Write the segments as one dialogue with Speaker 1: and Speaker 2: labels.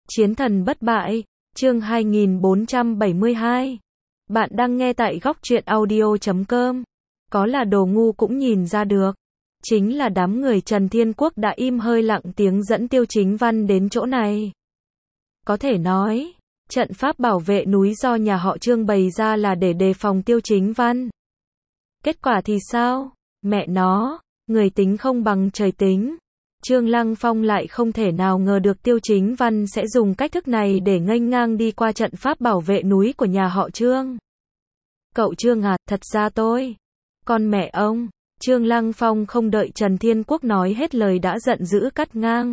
Speaker 1: Chiến thần bất bại, chương 2472. Bạn đang nghe tại góc truyện audio.com. Có là đồ ngu cũng nhìn ra được. Chính là đám người Trần Thiên Quốc đã im hơi lặng tiếng dẫn Tiêu Chính Văn đến chỗ này. Có thể nói, trận pháp bảo vệ núi do nhà họ Trương bày ra là để đề phòng Tiêu Chính Văn. Kết quả thì sao? Mẹ nó, người tính không bằng trời tính. Trương Lăng Phong lại không thể nào ngờ được Tiêu Chính Văn sẽ dùng cách thức này để nghênh ngang đi qua trận pháp bảo vệ núi của nhà họ Trương. Cậu Trương à, thật ra tôi, con mẹ ông. Trương Lăng Phong không đợi Trần Thiên Quốc nói hết lời đã giận dữ cắt ngang.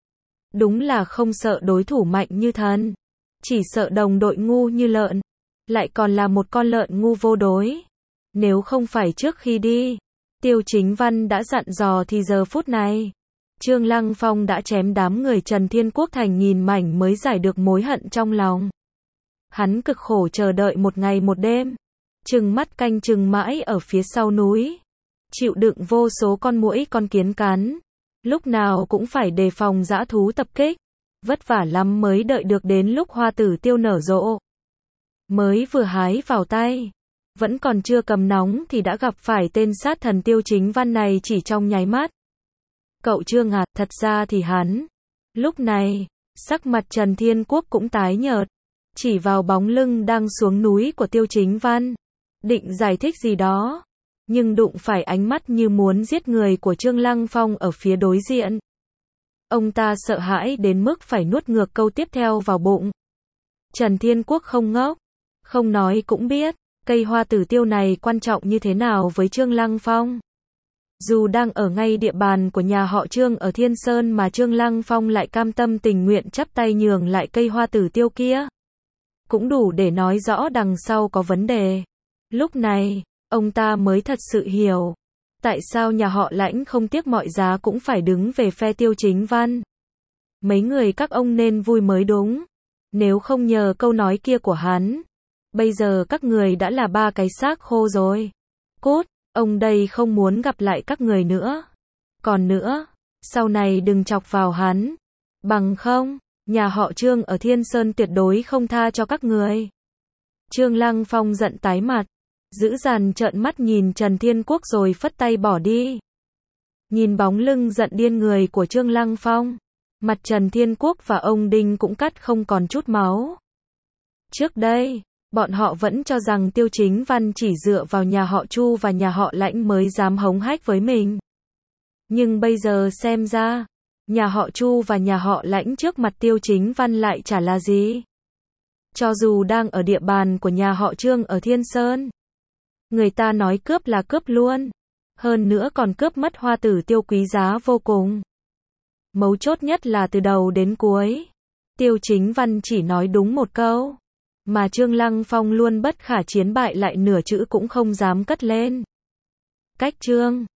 Speaker 1: Đúng là không sợ đối thủ mạnh như thần, chỉ sợ đồng đội ngu như lợn, lại còn là một con lợn ngu vô đối. Nếu không phải trước khi đi, Tiêu Chính Văn đã dặn dò thì giờ phút này, Trương Lăng Phong đã chém đám người Trần Thiên Quốc thành nghìn mảnh mới giải được mối hận trong lòng. Hắn cực khổ chờ đợi một ngày một đêm, trừng mắt canh chừng mãi ở phía sau núi, chịu đựng vô số con muỗi con kiến cắn, lúc nào cũng phải đề phòng dã thú tập kích, vất vả lắm mới đợi được đến lúc hoa tử tiêu nở rộ. Mới vừa hái vào tay, vẫn còn chưa cầm nóng thì đã gặp phải tên sát thần Tiêu Chính Văn này chỉ trong nháy mắt. Cậu Trương à, thật ra thì hắn. Lúc này, sắc mặt Trần Thiên Quốc cũng tái nhợt, chỉ vào bóng lưng đang xuống núi của Tiêu Chính Văn, định giải thích gì đó, nhưng đụng phải ánh mắt như muốn giết người của Trương Lăng Phong ở phía đối diện. Ông ta sợ hãi đến mức phải nuốt ngược câu tiếp theo vào bụng. Trần Thiên Quốc không ngốc, không nói cũng biết, cây hoa tử tiêu này quan trọng như thế nào với Trương Lăng Phong. Dù đang ở ngay địa bàn của nhà họ Trương ở Thiên Sơn mà Trương Lăng Phong lại cam tâm tình nguyện chắp tay nhường lại cây hoa tử tiêu kia, cũng đủ để nói rõ đằng sau có vấn đề. Lúc này, ông ta mới thật sự hiểu, tại sao nhà họ Lãnh không tiếc mọi giá cũng phải đứng về phe Tiêu Chính Văn. Mấy người các ông nên vui mới đúng, nếu không nhờ câu nói kia của hắn, bây giờ các người đã là ba cái xác khô rồi. Cút! Ông đây không muốn gặp lại các người nữa. Còn nữa, sau này đừng chọc vào hắn. Bằng không, nhà họ Trương ở Thiên Sơn tuyệt đối không tha cho các người. Trương Lăng Phong giận tái mặt, dữ dằn trợn mắt nhìn Trần Thiên Quốc rồi phất tay bỏ đi. Nhìn bóng lưng giận điên người của Trương Lăng Phong, mặt Trần Thiên Quốc và ông Đinh cũng cắt không còn chút máu. Trước đây, bọn họ vẫn cho rằng Tiêu Chính Văn chỉ dựa vào nhà họ Chu và nhà họ Lãnh mới dám hống hách với mình. Nhưng bây giờ xem ra, nhà họ Chu và nhà họ Lãnh trước mặt Tiêu Chính Văn lại chả là gì. Cho dù đang ở địa bàn của nhà họ Trương ở Thiên Sơn, người ta nói cướp là cướp luôn, hơn nữa còn cướp mất hoa tử tiêu quý giá vô cùng. Mấu chốt nhất là từ đầu đến cuối, Tiêu Chính Văn chỉ nói đúng một câu, mà Trương Lăng Phong luôn bất khả chiến bại lại nửa chữ cũng không dám cất lên. Cách Trương